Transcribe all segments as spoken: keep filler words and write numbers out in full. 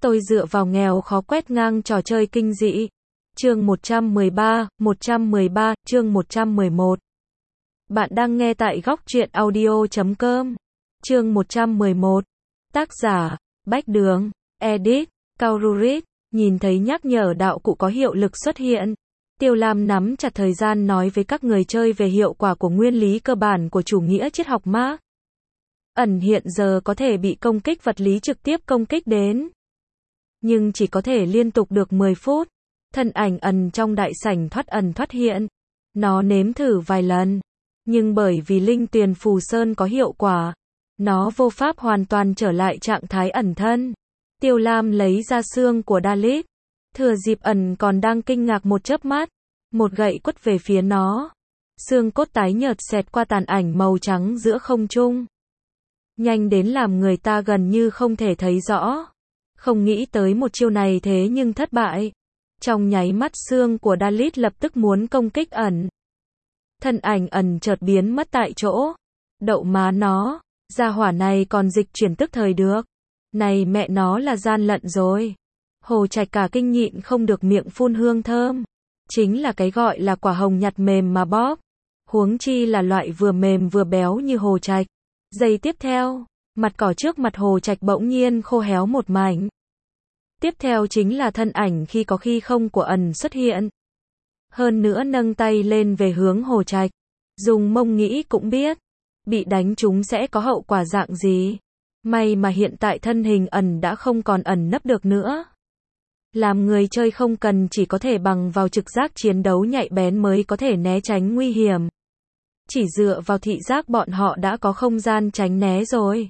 Tôi dựa vào nghèo khó quét ngang trò chơi kinh dị. Chương một trăm mười ba, một trăm mười ba, chương một trăm mười một. Bạn đang nghe tại góc truyện audio chấm com. Chương một trăm mười một. Tác giả, Bách Đường, Edit, Kaururit. Nhìn thấy nhắc nhở đạo cụ có hiệu lực xuất hiện. Tiêu Lam nắm chặt thời gian nói với các người chơi về hiệu quả của nguyên lý cơ bản của chủ nghĩa triết học Marx. Ẩn hiện giờ có thể bị công kích vật lý trực tiếp công kích đến. Nhưng chỉ có thể liên tục được mười phút. Thân ảnh ẩn trong đại sảnh thoát ẩn thoát hiện. Nó nếm thử vài lần. Nhưng bởi vì linh tuyền phù sơn có hiệu quả, nó vô pháp hoàn toàn trở lại trạng thái ẩn thân. Tiêu Lam lấy ra xương của Dalit. Thừa dịp ẩn còn đang kinh ngạc một chớp mắt. Một gậy quất về phía nó. Xương cốt tái nhợt xẹt qua tàn ảnh màu trắng giữa không trung. Nhanh đến làm người ta gần như không thể thấy rõ. Không nghĩ tới một chiêu này thế nhưng thất bại. Trong nháy mắt xương của Dalit lập tức muốn công kích ẩn. Thân ảnh ẩn chợt biến mất tại chỗ. Đậu má nó, gia hỏa này còn dịch chuyển tức thời được. Này mẹ nó là gian lận rồi. Hồ Trạch cả kinh nhịn không được miệng phun hương thơm. Chính là cái gọi là quả hồng nhặt mềm mà bóp. Huống chi là loại vừa mềm vừa béo như Hồ Trạch. Giây tiếp theo, mặt cỏ trước mặt Hồ Trạch bỗng nhiên khô héo một mảnh. Tiếp theo chính là thân ảnh khi có khi không của ẩn xuất hiện. Hơn nữa nâng tay lên về hướng Hồ Trạch. Dùng mông nghĩ cũng biết. Bị đánh trúng sẽ có hậu quả dạng gì. May mà hiện tại thân hình ẩn đã không còn ẩn nấp được nữa. Làm người chơi không cần chỉ có thể bằng vào trực giác chiến đấu nhạy bén mới có thể né tránh nguy hiểm. Chỉ dựa vào thị giác bọn họ đã có không gian tránh né rồi.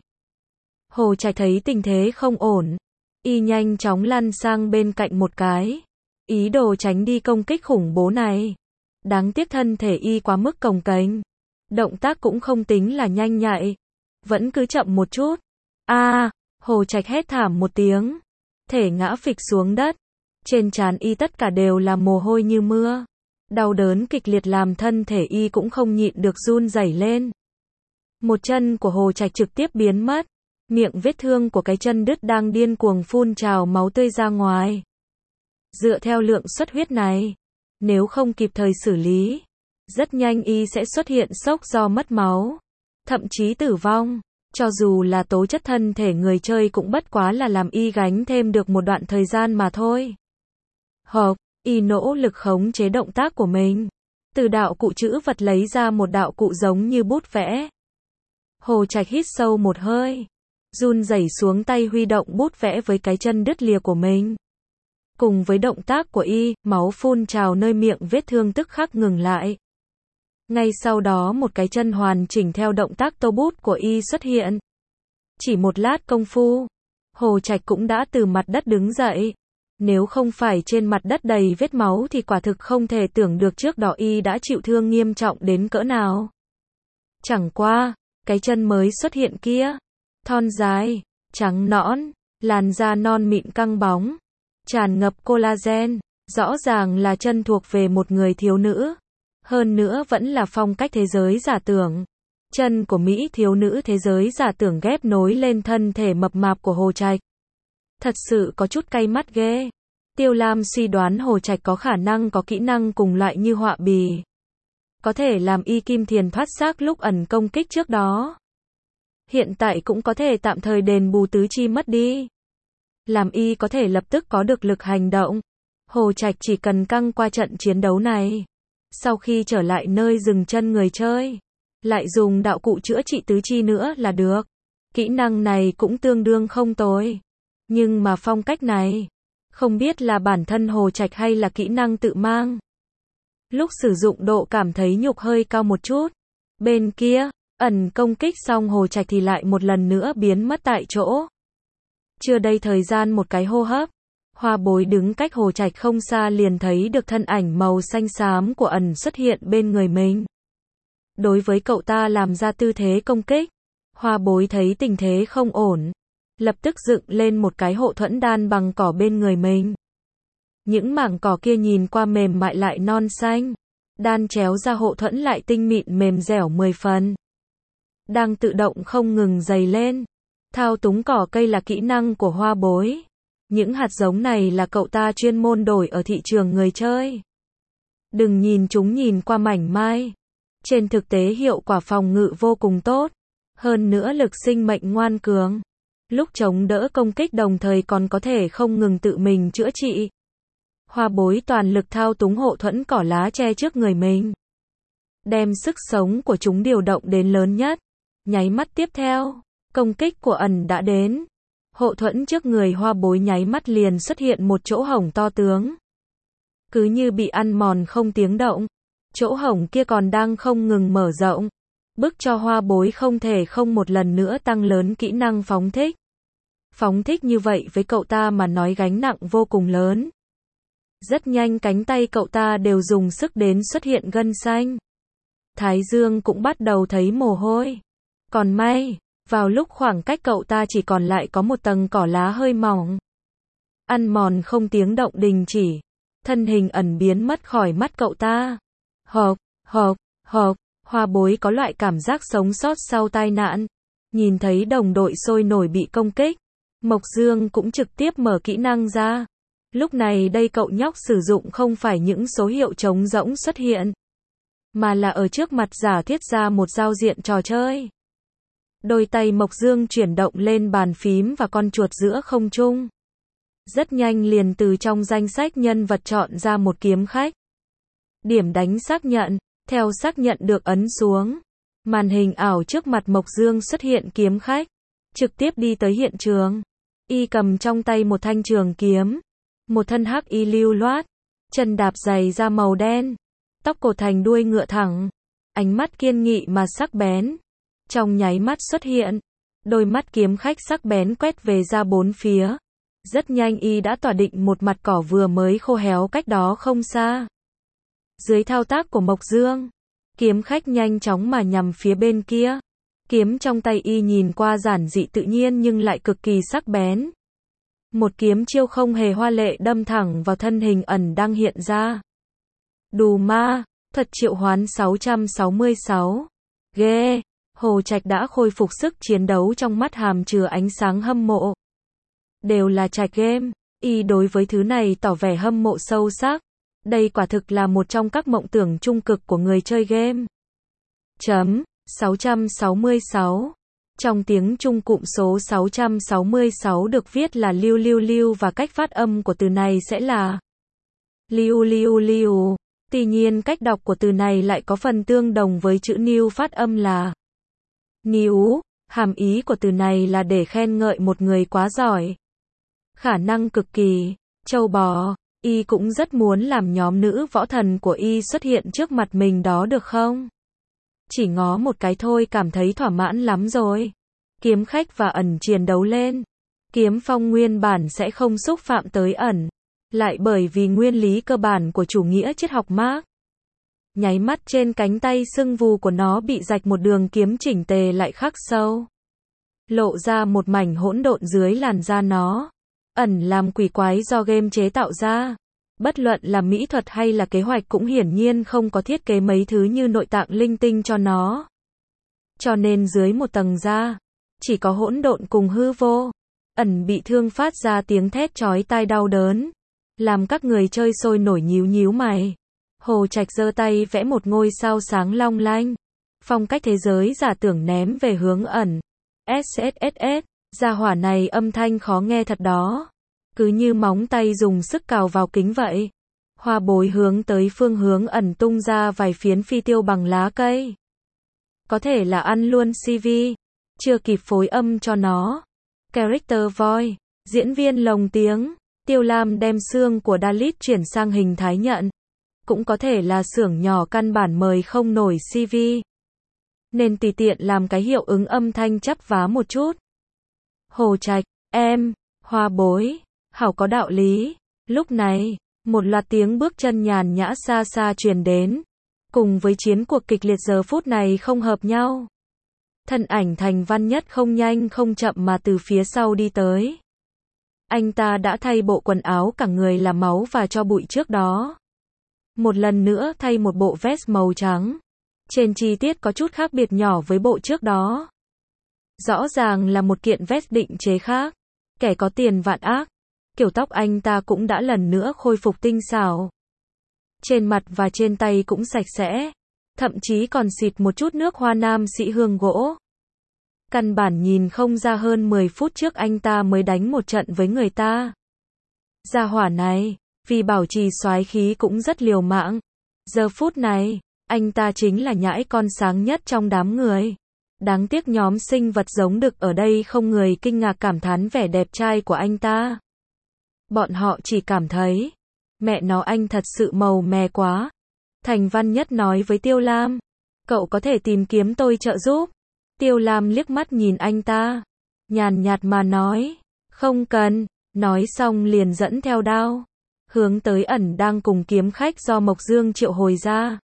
Hồ Trạch thấy tình thế không ổn. Y nhanh chóng lăn sang bên cạnh một cái. Ý đồ tránh đi công kích khủng bố này. Đáng tiếc thân thể Y quá mức cồng kềnh. Động tác cũng không tính là nhanh nhạy. Vẫn cứ chậm một chút. A, à, Hồ Trạch hét thảm một tiếng. Thể ngã phịch xuống đất. Trên trán Y tất cả đều là mồ hôi như mưa. Đau đớn kịch liệt làm thân thể Y cũng không nhịn được run rẩy lên. Một chân của Hồ Trạch trực tiếp biến mất. Miệng vết thương của cái chân đứt đang điên cuồng phun trào máu tươi ra ngoài. Dựa theo lượng xuất huyết này, nếu không kịp thời xử lý, rất nhanh Y sẽ xuất hiện sốc do mất máu, thậm chí tử vong. Cho dù là tố chất thân thể người chơi cũng bất quá là làm Y gánh thêm được một đoạn thời gian mà thôi. Hộp, Y nỗ lực khống chế động tác của mình. Từ đạo cụ chữ vật lấy ra một đạo cụ giống như bút vẽ. Hồ Trạch hít sâu một hơi. Run rẩy xuống tay huy động bút vẽ với cái chân đứt lìa của mình. Cùng với động tác của Y, máu phun trào nơi miệng vết thương tức khắc ngừng lại. Ngay sau đó một cái chân hoàn chỉnh theo động tác tô bút của Y xuất hiện. Chỉ một lát công phu, Hồ Trạch cũng đã từ mặt đất đứng dậy. Nếu không phải trên mặt đất đầy vết máu thì quả thực không thể tưởng được trước đó Y đã chịu thương nghiêm trọng đến cỡ nào. Chẳng qua, cái chân mới xuất hiện kia, thon dài, trắng nõn, làn da non mịn căng bóng, tràn ngập collagen, rõ ràng là chân thuộc về một người thiếu nữ. Hơn nữa vẫn là phong cách thế giới giả tưởng. Chân của Mỹ thiếu nữ thế giới giả tưởng ghép nối lên thân thể mập mạp của Hồ Trạch. Thật sự có chút cay mắt ghê. Tiêu Lam suy đoán Hồ Trạch có khả năng có kỹ năng cùng loại như họa bì. Có thể làm Y kim thiền thoát xác lúc ẩn công kích trước đó. Hiện tại cũng có thể tạm thời đền bù tứ chi mất đi. Làm Y có thể lập tức có được lực hành động. Hồ Trạch chỉ cần căng qua trận chiến đấu này. Sau khi trở lại nơi dừng chân người chơi, lại dùng đạo cụ chữa trị tứ chi nữa là được. Kỹ năng này cũng tương đương không tồi. Nhưng mà phong cách này, không biết là bản thân Hồ Trạch hay là kỹ năng tự mang. Lúc sử dụng độ cảm thấy nhục hơi cao một chút. Bên kia, ẩn công kích xong Hồ Trạch thì lại một lần nữa biến mất tại chỗ. Chưa đầy thời gian một cái hô hấp, Hoa Bối đứng cách Hồ Trạch không xa liền thấy được thân ảnh màu xanh xám của ẩn xuất hiện bên người mình. Đối với cậu ta làm ra tư thế công kích, Hoa Bối thấy tình thế không ổn, lập tức dựng lên một cái hộ thuẫn đan bằng cỏ bên người mình. Những mảng cỏ kia nhìn qua mềm mại lại non xanh, đan chéo ra hộ thuẫn lại tinh mịn mềm dẻo mười phần. Đang tự động không ngừng dày lên. Thao túng cỏ cây là kỹ năng của Hoa Bối. Những hạt giống này là cậu ta chuyên môn đổi ở thị trường người chơi. Đừng nhìn chúng nhìn qua mảnh mai. Trên thực tế hiệu quả phòng ngự vô cùng tốt. Hơn nữa lực sinh mệnh ngoan cường. Lúc chống đỡ công kích đồng thời còn có thể không ngừng tự mình chữa trị. Hoa bối toàn lực thao túng hộ thuẫn cỏ lá che trước người mình. Đem sức sống của chúng điều động đến lớn nhất. Nháy mắt tiếp theo, công kích của ẩn đã đến. Hộ thuẫn trước người hoa bối nháy mắt liền xuất hiện một chỗ hổng to tướng. Cứ như bị ăn mòn không tiếng động. Chỗ hổng kia còn đang không ngừng mở rộng. Bức cho hoa bối không thể không một lần nữa tăng lớn kỹ năng phóng thích. Phóng thích như vậy với cậu ta mà nói gánh nặng vô cùng lớn. Rất nhanh cánh tay cậu ta đều dùng sức đến xuất hiện gân xanh. Thái dương cũng bắt đầu thấy mồ hôi. Còn may, vào lúc khoảng cách cậu ta chỉ còn lại có một tầng cỏ lá hơi mỏng. Ăn mòn không tiếng động đình chỉ. Thân hình ẩn biến mất khỏi mắt cậu ta. Hộp, hộp, hộp, hoa bối có loại cảm giác sống sót sau tai nạn. Nhìn thấy đồng đội sôi nổi bị công kích. Mộc Dương cũng trực tiếp mở kỹ năng ra. Lúc này đây cậu nhóc sử dụng không phải những số hiệu trống rỗng xuất hiện. Mà là ở trước mặt giả thiết ra một giao diện trò chơi. Đôi tay Mộc Dương chuyển động lên bàn phím và con chuột giữa không trung. Rất nhanh liền từ trong danh sách nhân vật chọn ra một kiếm khách. Điểm đánh xác nhận, theo xác nhận được ấn xuống. Màn hình ảo trước mặt Mộc Dương xuất hiện kiếm khách. Trực tiếp đi tới hiện trường. Y cầm trong tay một thanh trường kiếm. Một thân hắc y lưu loát. Chân đạp giày da màu đen. Tóc cột thành đuôi ngựa thẳng. Ánh mắt kiên nghị mà sắc bén. Trong nháy mắt xuất hiện. Đôi mắt kiếm khách sắc bén quét về ra bốn phía. Rất nhanh y đã tỏa định một mặt cỏ vừa mới khô héo cách đó không xa. Dưới thao tác của Mộc Dương, kiếm khách nhanh chóng mà nhằm phía bên kia. Kiếm trong tay y nhìn qua giản dị tự nhiên nhưng lại cực kỳ sắc bén. Một kiếm chiêu không hề hoa lệ đâm thẳng vào thân hình ẩn đang hiện ra. Đù ma, thuật triệu hoán sáu trăm sáu mươi sáu. Ghê, Hồ Trạch đã khôi phục sức chiến đấu trong mắt hàm chứa ánh sáng hâm mộ. Đều là Trạch game, y đối với thứ này tỏ vẻ hâm mộ sâu sắc. Đây quả thực là một trong các mộng tưởng trung cực của người chơi game. Chấm, sáu trăm sáu mươi sáu. Trong tiếng Trung cụm số sáu trăm sáu mươi sáu được viết là liu liu liu và cách phát âm của từ này sẽ là liu liu liu. Tuy nhiên cách đọc của từ này lại có phần tương đồng với chữ new phát âm là níu. Hàm ý của từ này là để khen ngợi một người quá giỏi. Khả năng cực kỳ, trâu bò. Y cũng rất muốn làm nhóm nữ võ thần của Y xuất hiện trước mặt mình đó được không? Chỉ ngó một cái thôi cảm thấy thỏa mãn lắm rồi. Kiếm khách và ẩn chiến đấu lên. Kiếm phong nguyên bản sẽ không xúc phạm tới ẩn. Lại bởi vì nguyên lý cơ bản của chủ nghĩa triết học Marx. Nháy mắt trên cánh tay sưng vù của nó bị rạch một đường kiếm chỉnh tề lại khắc sâu. Lộ ra một mảnh hỗn độn dưới làn da nó. Ẩn làm quỷ quái do game chế tạo ra. Bất luận là mỹ thuật hay là kế hoạch cũng hiển nhiên không có thiết kế mấy thứ như nội tạng linh tinh cho nó. Cho nên dưới một tầng da, chỉ có hỗn độn cùng hư vô. Ẩn bị thương phát ra tiếng thét chói tai đau đớn. Làm các người chơi sôi nổi nhíu nhíu mày. Hồ Trạch giơ tay vẽ một ngôi sao sáng long lanh. Phong cách thế giới giả tưởng ném về hướng ẩn. ét ét ét ét, gia hỏa này âm thanh khó nghe thật đó. Cứ như móng tay dùng sức cào vào kính vậy. Hoa bối hướng tới phương hướng ẩn tung ra vài phiến phi tiêu bằng lá cây. Có thể là ăn luôn xê vê. Chưa kịp phối âm cho nó. Character voice, diễn viên lồng tiếng. Tiêu Lam đem xương của Dalit chuyển sang hình thái nhận. Cũng có thể là xưởng nhỏ căn bản mời không nổi xê vê. Nên tùy tiện làm cái hiệu ứng âm thanh chắp vá một chút. Hồ Trạch, em, hoa bối, hảo có đạo lý. Lúc này, một loạt tiếng bước chân nhàn nhã xa xa truyền đến. Cùng với chiến cuộc kịch liệt giờ phút này không hợp nhau. Thân ảnh Thành Văn Nhất không nhanh không chậm mà từ phía sau đi tới. Anh ta đã thay bộ quần áo cả người là máu và cho bụi trước đó. Một lần nữa thay một bộ vest màu trắng. Trên chi tiết có chút khác biệt nhỏ với bộ trước đó. Rõ ràng là một kiện vest định chế khác. Kẻ có tiền vạn ác. kiểu tóc anh ta cũng đã lần nữa khôi phục tinh xảo. Trên mặt và trên tay cũng sạch sẽ, thậm chí còn xịt một chút nước hoa nam sĩ hương gỗ. Căn bản nhìn không ra hơn mười phút trước anh ta mới đánh một trận với người ta. Gia hỏa này, vì bảo trì soái khí cũng rất liều mạng. Giờ phút này, anh ta chính là nhãi con sáng nhất trong đám người. Đáng tiếc nhóm sinh vật giống đực ở đây không người kinh ngạc cảm thán vẻ đẹp trai của anh ta. Bọn họ chỉ cảm thấy, mẹ nó anh thật sự màu mè quá. Thành Văn Nhất nói với Tiêu Lam, cậu có thể tìm kiếm tôi trợ giúp. Tiêu Lam liếc mắt nhìn anh ta, nhàn nhạt mà nói, không cần, nói xong liền dẫn theo đao, hướng tới ẩn đang cùng kiếm khách do Mộc Dương triệu hồi ra.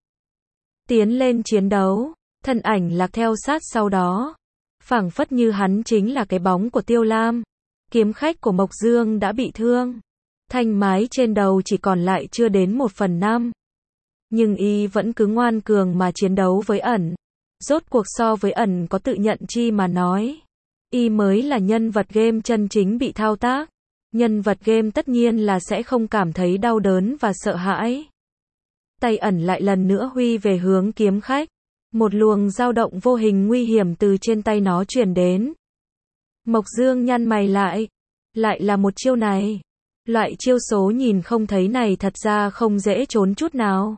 Tiến lên chiến đấu, thân ảnh lạc theo sát sau đó, phảng phất như hắn chính là cái bóng của Tiêu Lam. Kiếm khách của Mộc Dương đã bị thương, thanh mái trên đầu chỉ còn lại chưa đến một phần năm. Nhưng y vẫn cứ ngoan cường mà chiến đấu với ẩn. Rốt cuộc so với ẩn có tự nhận chi mà nói, y mới là nhân vật game chân chính bị thao tác. Nhân vật game tất nhiên là sẽ không cảm thấy đau đớn và sợ hãi. Tay ẩn lại lần nữa huy về hướng kiếm khách. Một luồng dao động vô hình nguy hiểm từ trên tay nó truyền đến. Mộc Dương nhăn mày lại. Lại là một chiêu này. Loại chiêu số nhìn không thấy này thật ra không dễ trốn chút nào.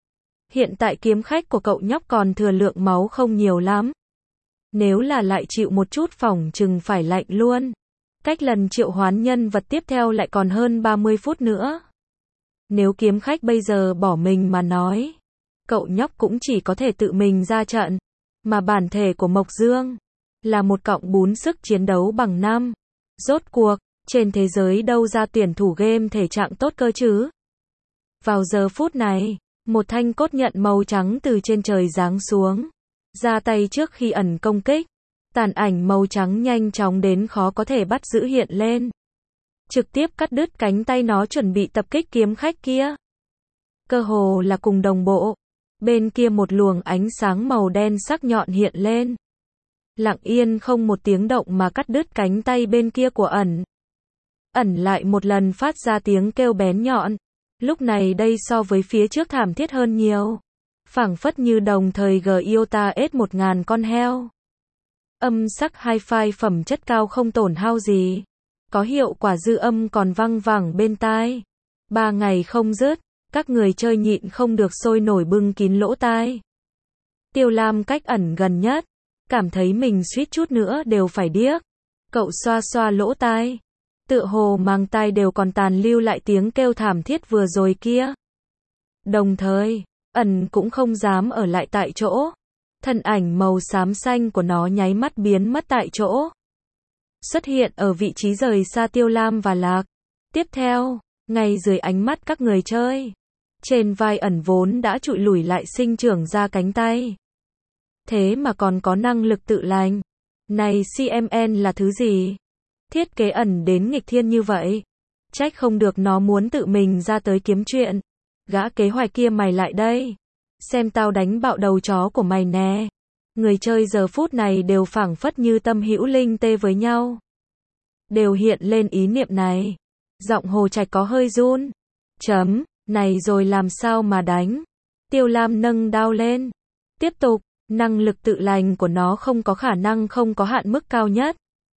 Hiện tại kiếm khách của cậu nhóc còn thừa lượng máu không nhiều lắm. Nếu là lại chịu một chút phỏng chừng phải lạnh luôn. Cách lần triệu hoán nhân vật tiếp theo lại còn hơn ba mươi phút nữa. Nếu kiếm khách bây giờ bỏ mình mà nói, cậu nhóc cũng chỉ có thể tự mình ra trận. Mà bản thể của Mộc Dương là một cọng bún sức chiến đấu bằng năm. Rốt cuộc, trên thế giới đâu ra tuyển thủ game thể trạng tốt cơ chứ? Vào giờ phút này, một thanh cốt nhận màu trắng từ trên trời giáng xuống, ra tay trước khi ẩn công kích. Tàn ảnh màu trắng nhanh chóng đến khó có thể bắt giữ hiện lên. Trực tiếp cắt đứt cánh tay nó chuẩn bị tập kích kiếm khách kia. Cơ hồ là cùng đồng bộ. Bên kia một luồng ánh sáng màu đen sắc nhọn hiện lên. Lặng yên không một tiếng động mà cắt đứt cánh tay bên kia của ẩn. Ẩn lại một lần phát ra tiếng kêu bén nhọn. Lúc này đây so với phía trước thảm thiết hơn nhiều. Phảng phất như đồng thời G Iota S một nghìn con heo. Âm sắc hi-fi phẩm chất cao không tổn hao gì. Có hiệu quả dư âm còn văng vẳng bên tai. Ba ngày không dứt, các người chơi nhịn không được sôi nổi bưng kín lỗ tai. Tiêu Lam cách ẩn gần nhất, cảm thấy mình suýt chút nữa đều phải điếc. Cậu xoa xoa lỗ tai. Tựa hồ mang tai đều còn tàn lưu lại tiếng kêu thảm thiết vừa rồi kia. Đồng thời, ẩn cũng không dám ở lại tại chỗ. Thân ảnh màu xám xanh của nó nháy mắt biến mất tại chỗ. Xuất hiện ở vị trí rời xa Tiêu Lam và Lạc. Tiếp theo, ngay dưới ánh mắt các người chơi, trên vai ẩn vốn đã trụi lủi lại sinh trưởng ra cánh tay. Thế mà còn có năng lực tự lành. Này xê em en là thứ gì? Thiết kế ẩn đến nghịch thiên như vậy. Trách không được nó muốn tự mình ra tới kiếm chuyện. Gã kế hoạch kia mày lại đây. Xem tao đánh bạo đầu chó của mày nè. Người chơi giờ phút này đều phảng phất như tâm hữu linh tê với nhau. Đều hiện lên ý niệm này. Giọng Hồ Trạch có hơi run. Chấm, này rồi làm sao mà đánh? Tiêu Lam nâng đao lên. Tiếp tục, năng lực tự lành của nó không có khả năng không có hạn mức cao nhất.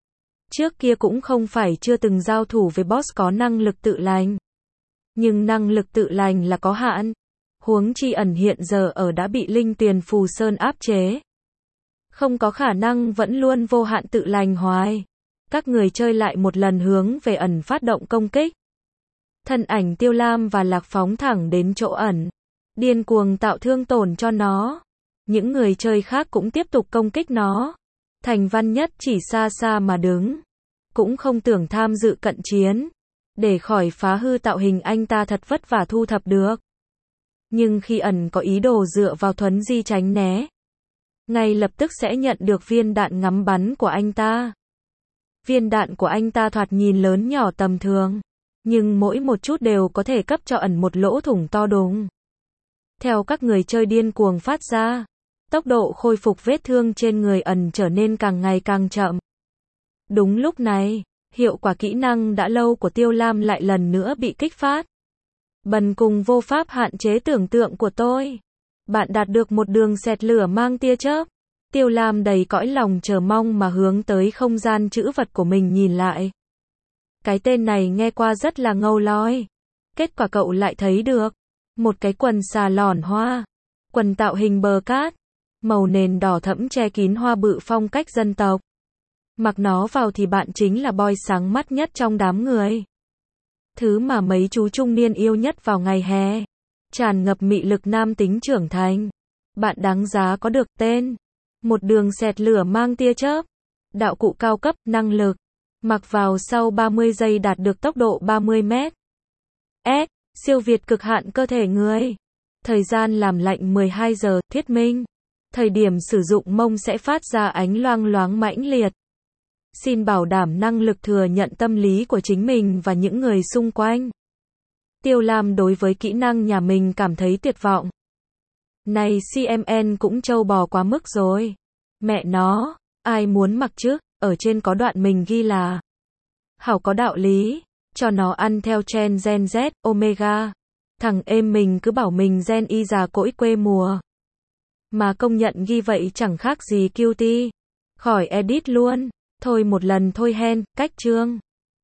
Trước kia cũng không phải chưa từng giao thủ với boss có năng lực tự lành. Nhưng năng lực tự lành là có hạn. Huống chi ẩn hiện giờ ở đã bị Linh Tuyền Phù Sơn áp chế. Không có khả năng vẫn luôn vô hạn tự lành hoài. Các người chơi lại một lần hướng về ẩn phát động công kích. Thân ảnh Tiêu Lam và Lạc phóng thẳng đến chỗ ẩn. Điên cuồng tạo thương tổn cho nó. Những người chơi khác cũng tiếp tục công kích nó. Thành Văn Nhất chỉ xa xa mà đứng. Cũng không tưởng tham dự cận chiến. Để khỏi phá hư tạo hình anh ta thật vất vả thu thập được. Nhưng khi ẩn có ý đồ dựa vào thuấn di tránh né, ngay lập tức sẽ nhận được viên đạn ngắm bắn của anh ta. Viên đạn của anh ta thoạt nhìn lớn nhỏ tầm thường, nhưng mỗi một chút đều có thể cấp cho ẩn một lỗ thủng to đùng. Theo các người chơi điên cuồng phát ra, tốc độ khôi phục vết thương trên người ẩn trở nên càng ngày càng chậm. Đúng lúc này, Hiệu quả kỹ năng đã lâu của Tiêu Lam lại lần nữa bị kích phát. Bần cùng vô pháp hạn chế tưởng tượng của tôi. Bạn đạt được một đường xẹt lửa mang tia chớp. Tiêu Lam đầy cõi lòng chờ mong mà hướng tới không gian trữ vật của mình nhìn lại. Cái tên này nghe qua rất là ngầu loi. Kết quả cậu lại thấy được. Một cái quần xà lòn hoa. Quần tạo hình bờ cát. Màu nền đỏ thẫm che kín hoa bự phong cách dân tộc. Mặc nó vào thì bạn chính là boy sáng mắt nhất trong đám người. Thứ mà mấy chú trung niên yêu nhất vào ngày hè. Tràn ngập mị lực nam tính trưởng thành. Bạn đáng giá có được tên. Một đường xẹt lửa mang tia chớp. Đạo cụ cao cấp, năng lực. Mặc vào sau ba mươi giây đạt được tốc độ ba mươi mét. S. Siêu việt cực hạn cơ thể người. Thời gian làm lạnh mười hai giờ, thuyết minh. Thời điểm sử dụng mông sẽ phát ra ánh loang loáng mãnh liệt. Xin bảo đảm năng lực thừa nhận tâm lý của chính mình và những người xung quanh. Tiêu Lam đối với kỹ năng nhà mình cảm thấy tuyệt vọng. Này xê em en cũng trâu bò quá mức rồi. Mẹ nó, ai muốn mặc chứ, ở trên có đoạn mình ghi là hảo có đạo lý, cho nó ăn theo trend Gen Z, Omega. Thằng em mình cứ bảo mình Gen Y già cỗi quê mùa. Mà công nhận ghi vậy chẳng khác gì cutie. Khỏi edit luôn. Thôi một lần thôi hen, cách chương.